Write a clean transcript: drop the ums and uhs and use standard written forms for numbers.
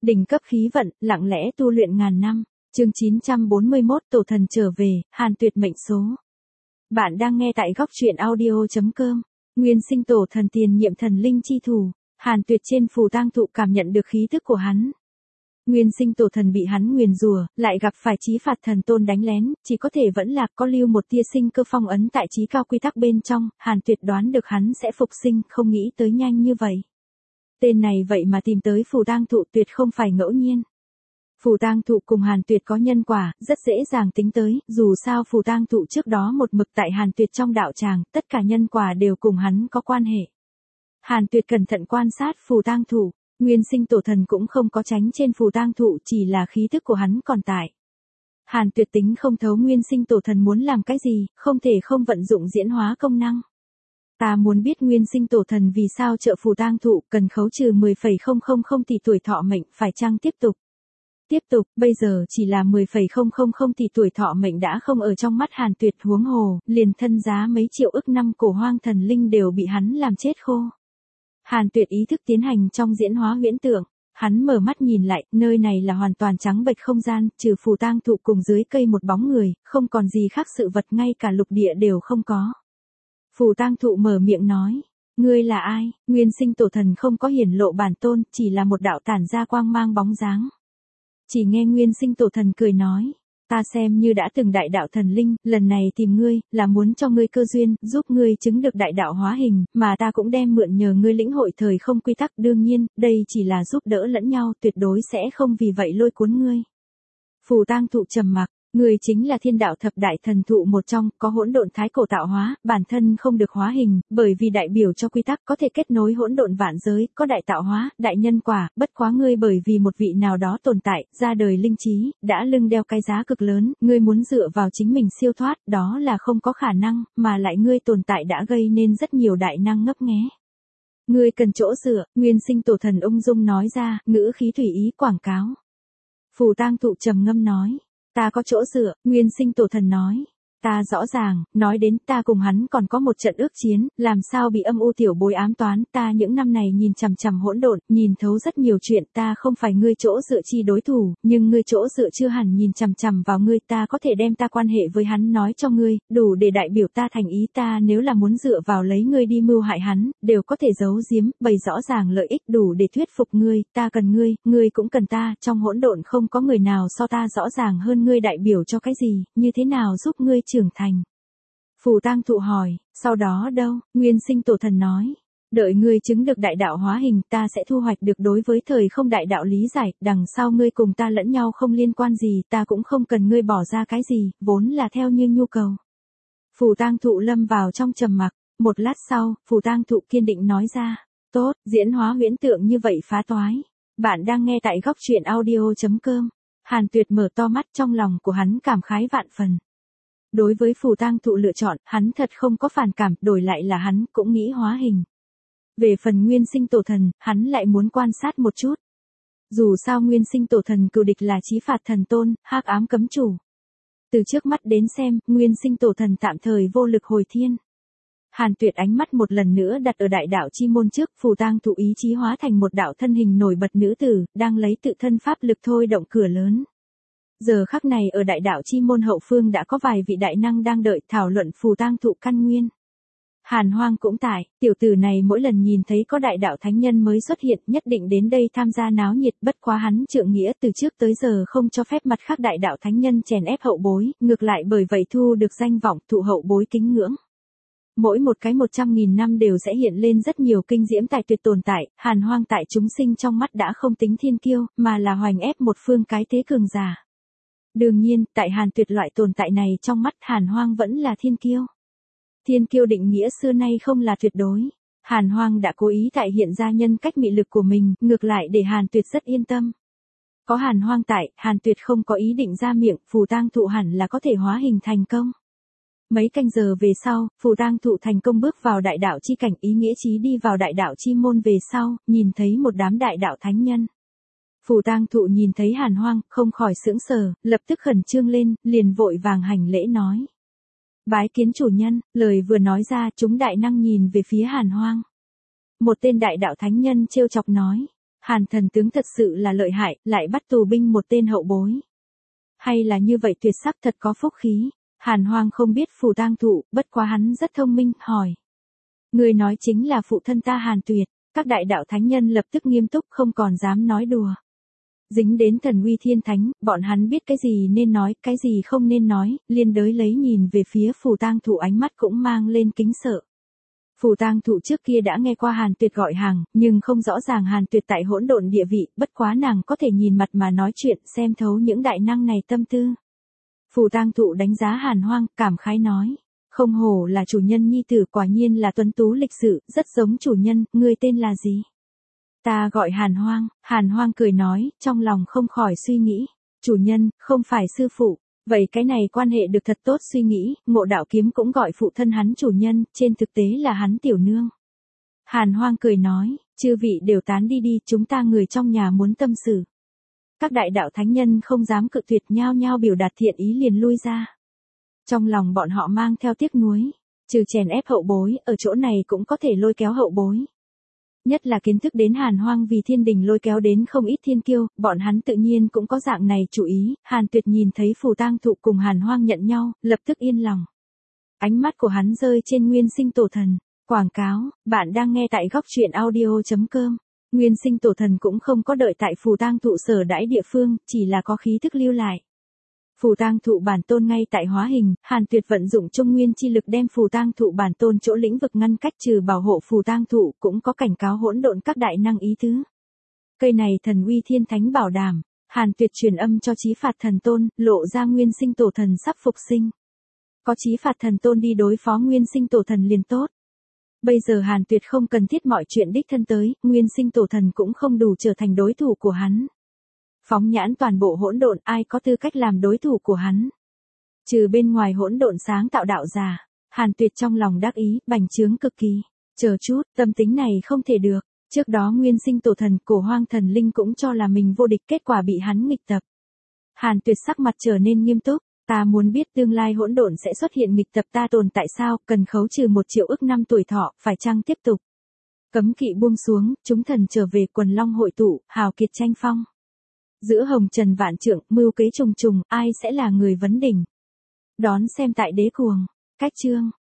Đỉnh cấp khí vận, lặng lẽ tu luyện ngàn năm. Chương 941 Tổ thần trở về, Hàn Tuyệt mệnh số. Bạn đang nghe tại góc truyện audio.com. Nguyên sinh tổ thần tiền nhiệm thần linh chi thủ, Hàn Tuyệt trên phù tang thụ cảm nhận được khí thức của hắn. Nguyên sinh tổ thần bị hắn nguyền rủa, lại gặp phải chí phạt thần tôn đánh lén, chỉ có thể vẫn lạc, có lưu một tia sinh cơ phong ấn tại chí cao quy tắc bên trong, Hàn Tuyệt đoán được hắn sẽ phục sinh, không nghĩ tới nhanh như vậy. Tên này vậy mà tìm tới phù tang thụ tuyệt không phải ngẫu nhiên. Phù tang thụ cùng Hàn Tuyệt có nhân quả, rất dễ dàng tính tới, dù sao phù tang thụ trước đó một mực tại Hàn Tuyệt trong đạo tràng, tất cả nhân quả đều cùng hắn có quan hệ. Hàn Tuyệt cẩn thận quan sát phù tang thụ, nguyên sinh tổ thần cũng không có tránh trên phù tang thụ, chỉ là khí thức của hắn còn tại. Hàn Tuyệt tính không thấu nguyên sinh tổ thần muốn làm cái gì, không thể không vận dụng diễn hóa công năng. Ta muốn biết nguyên sinh tổ thần vì sao trợ phù tang thụ, cần khấu trừ 10,000 tỷ tuổi thọ mệnh, phải chăng tiếp tục? Tiếp tục, bây giờ chỉ là 10,000 tỷ tuổi thọ mệnh đã không ở trong mắt Hàn Tuyệt, huống hồ, liền thân giá mấy triệu ức năm cổ hoang thần linh đều bị hắn làm chết khô. Hàn Tuyệt ý thức tiến hành trong diễn hóa huyễn tượng, hắn mở mắt nhìn lại, nơi này là hoàn toàn trắng bệch không gian, trừ phù tang thụ cùng dưới cây một bóng người, không còn gì khác sự vật, ngay cả lục địa đều không có. Phù tang thụ mở miệng nói, ngươi là ai? Nguyên sinh tổ thần không có hiển lộ bản tôn, chỉ là một đạo tản ra quang mang bóng dáng. Chỉ nghe nguyên sinh tổ thần cười nói, ta xem như đã từng đại đạo thần linh, lần này tìm ngươi, là muốn cho ngươi cơ duyên, giúp ngươi chứng được đại đạo hóa hình, mà ta cũng đem mượn nhờ ngươi lĩnh hội thời không quy tắc, đương nhiên, đây chỉ là giúp đỡ lẫn nhau, tuyệt đối sẽ không vì vậy lôi cuốn ngươi. Phù tang thụ trầm mặc, người chính là thiên đạo thập đại thần thụ một trong, có hỗn độn thái cổ tạo hóa, bản thân không được hóa hình, bởi vì đại biểu cho quy tắc có thể kết nối hỗn độn vạn giới, có đại tạo hóa, đại nhân quả, bất quá ngươi bởi vì một vị nào đó tồn tại, ra đời linh trí, đã lưng đeo cái giá cực lớn, ngươi muốn dựa vào chính mình siêu thoát, đó là không có khả năng, mà lại ngươi tồn tại đã gây nên rất nhiều đại năng ngấp nghé. Ngươi cần chỗ dựa, nguyên sinh tổ thần ung dung nói ra, ngữ khí thủy ý quảng cáo. Phù tang thụ trầm ngâm nói, ta có chỗ dựa, nguyên sinh tổ thần nói. Ta rõ ràng, nói đến ta cùng hắn còn có một trận ước chiến, làm sao bị âm u tiểu bối ám toán, ta những năm này nhìn chằm chằm hỗn độn, nhìn thấu rất nhiều chuyện, ta không phải ngươi chỗ dựa chi đối thủ, nhưng ngươi chỗ dựa chưa hẳn nhìn chằm chằm vào ngươi, ta có thể đem ta quan hệ với hắn nói cho ngươi, đủ để đại biểu ta thành ý, ta nếu là muốn dựa vào lấy ngươi đi mưu hại hắn, đều có thể giấu giếm, bày rõ ràng lợi ích đủ để thuyết phục ngươi, ta cần ngươi cũng cần ta, trong hỗn độn không có người nào so ta rõ ràng hơn ngươi đại biểu cho cái gì, như thế nào giúp ngươi trưởng thành. Phù tang thụ hỏi, sau đó đâu? Nguyên sinh tổ thần nói, đợi ngươi chứng được đại đạo hóa hình, ta sẽ thu hoạch được đối với thời không đại đạo lý giải, đằng sau ngươi cùng ta lẫn nhau không liên quan gì, ta cũng không cần ngươi bỏ ra cái gì, vốn là theo như nhu cầu. Phù tang thụ lâm vào trong trầm mặc, một lát sau, phù tang thụ kiên định nói ra, tốt, diễn hóa huyễn tượng như vậy phá toái. Bạn đang nghe tại góc truyện audio.com. Hàn Tuyệt mở to mắt, trong lòng của hắn cảm khái vạn phần. Đối với phù tang thụ lựa chọn, hắn thật không có phản cảm, đổi lại là hắn cũng nghĩ hóa hình. Về phần nguyên sinh tổ thần, hắn lại muốn quan sát một chút. Dù sao nguyên sinh tổ thần cừu địch là chí phạt thần tôn, hắc ám cấm chủ. Từ trước mắt đến xem, nguyên sinh tổ thần tạm thời vô lực hồi thiên. Hàn Tuyệt ánh mắt một lần nữa đặt ở đại đạo chi môn trước, phù tang thụ ý chí hóa thành một đạo thân hình nổi bật nữ tử, đang lấy tự thân pháp lực thôi động cửa lớn. Giờ khắc này ở đại đạo chi môn hậu phương đã có vài vị đại năng đang đợi thảo luận phù tang thụ căn nguyên. Hàn Hoang cũng tại, tiểu tử này mỗi lần nhìn thấy có đại đạo thánh nhân mới xuất hiện nhất định đến đây tham gia náo nhiệt, bất quá hắn trượng nghĩa từ trước tới giờ không cho phép mặt khác đại đạo thánh nhân chèn ép hậu bối, ngược lại bởi vậy thu được danh vọng thụ hậu bối kính ngưỡng. Mỗi một cái 100.000 năm đều sẽ hiện lên rất nhiều kinh diễm tài tuyệt tồn tại, Hàn Hoang tại chúng sinh trong mắt đã không tính thiên kiêu, mà là hoành ép một phương cái thế cường giả. Đương nhiên, tại Hàn Tuyệt loại tồn tại này trong mắt Hàn Hoang vẫn là thiên kiêu. Thiên kiêu định nghĩa xưa nay không là tuyệt đối. Hàn Hoang đã cố ý tại hiện ra nhân cách mị lực của mình, ngược lại để Hàn Tuyệt rất yên tâm. Có Hàn Hoang tại, Hàn Tuyệt không có ý định ra miệng, phù tang thụ hẳn là có thể hóa hình thành công. Mấy canh giờ về sau, phù tang thụ thành công bước vào đại đạo chi cảnh, ý nghĩa chí đi vào đại đạo chi môn về sau, nhìn thấy một đám đại đạo thánh nhân. Phù tang thụ nhìn thấy Hàn Hoang, không khỏi sững sờ, lập tức khẩn trương lên, liền vội vàng hành lễ nói. Bái kiến chủ nhân, lời vừa nói ra, chúng đại năng nhìn về phía Hàn Hoang. Một tên đại đạo thánh nhân trêu chọc nói, Hàn thần tướng thật sự là lợi hại, lại bắt tù binh một tên hậu bối. Hay là như vậy tuyệt sắc thật có phúc khí. Hàn Hoang không biết Phù Tang Thụ, bất quá hắn rất thông minh, hỏi. Người nói chính là phụ thân ta Hàn Tuyệt. Các đại đạo thánh nhân lập tức nghiêm túc không còn dám nói đùa. Dính đến thần uy thiên thánh, bọn hắn biết cái gì nên nói, cái gì không nên nói, liên đới lấy nhìn về phía Phù Tang Thụ, ánh mắt cũng mang lên kính sợ. Phù Tang Thụ trước kia đã nghe qua Hàn Tuyệt gọi hàng, nhưng không rõ ràng Hàn Tuyệt tại hỗn độn địa vị, bất quá nàng có thể nhìn mặt mà nói chuyện, xem thấu những đại năng này tâm tư. Phù Tang Thụ đánh giá Hàn Hoang, cảm khái nói. Không hổ là chủ nhân nhi tử, quả nhiên là tuấn tú lịch sự, rất giống chủ nhân, ngươi tên là gì? Ta gọi Hàn Hoang cười nói, trong lòng không khỏi suy nghĩ. Chủ nhân, không phải sư phụ. Vậy cái này quan hệ được thật tốt, suy nghĩ, Ngộ Đạo Kiếm cũng gọi phụ thân hắn chủ nhân, trên thực tế là hắn tiểu nương. Hàn Hoang cười nói, chư vị đều tán đi đi, chúng ta người trong nhà muốn tâm sự. Các đại đạo thánh nhân không dám cự tuyệt, nhao nhao biểu đạt thiện ý liền lui ra. Trong lòng bọn họ mang theo tiếc nuối, trừ chèn ép hậu bối, ở chỗ này cũng có thể lôi kéo hậu bối. Nhất là kiến thức đến Hàn Hoang vì thiên đình lôi kéo đến không ít thiên kiêu, bọn hắn tự nhiên cũng có dạng này chủ ý. Hàn Tuyệt nhìn thấy Phù Tang Thụ cùng Hàn Hoang nhận nhau, lập tức yên lòng. Ánh mắt của hắn rơi trên Nguyên Sinh Tổ Thần. Quảng cáo, bạn đang nghe tại góc truyện audio.com. Nguyên Sinh Tổ Thần cũng không có đợi tại Phù Tang Thụ sở đãi địa phương, chỉ là có khí thức lưu lại. Phù Tang Thụ bản tôn ngay tại hóa hình, Hàn Tuyệt vận dụng Trung Nguyên chi lực đem Phù Tang Thụ bản tôn chỗ lĩnh vực ngăn cách, trừ bảo hộ Phù Tang Thụ, cũng có cảnh cáo hỗn độn các đại năng ý tứ. Cây này thần uy thiên thánh bảo đảm, Hàn Tuyệt truyền âm cho Chí Phạt Thần Tôn, lộ ra Nguyên Sinh Tổ Thần sắp phục sinh. Có Chí Phạt Thần Tôn đi đối phó Nguyên Sinh Tổ Thần liền tốt. Bây giờ Hàn Tuyệt không cần thiết mọi chuyện đích thân tới, Nguyên Sinh Tổ Thần cũng không đủ trở thành đối thủ của hắn. Phóng nhãn toàn bộ hỗn độn, ai có tư cách làm đối thủ của hắn? Trừ bên ngoài hỗn độn sáng tạo đạo giả, Hàn Tuyệt trong lòng đắc ý, bành trướng cực kỳ. Chờ chút, tâm tính này không thể được. Trước đó Nguyên Sinh Tổ Thần, Cổ Hoang Thần Linh cũng cho là mình vô địch, kết quả bị hắn nghịch tập. Hàn Tuyệt sắc mặt trở nên nghiêm túc. Ta muốn biết tương lai hỗn độn sẽ xuất hiện nghịch tập ta tồn tại sao, cần khấu trừ 1 triệu ức năm tuổi thọ, phải chăng tiếp tục? Cấm kỵ buông xuống, chúng thần trở về, quần long hội tụ, hào kiệt tranh phong. Giữa hồng trần vạn trượng, mưu kế trùng trùng, ai sẽ là người vấn đỉnh? Đón xem tại Đế Cuồng. Cách chương.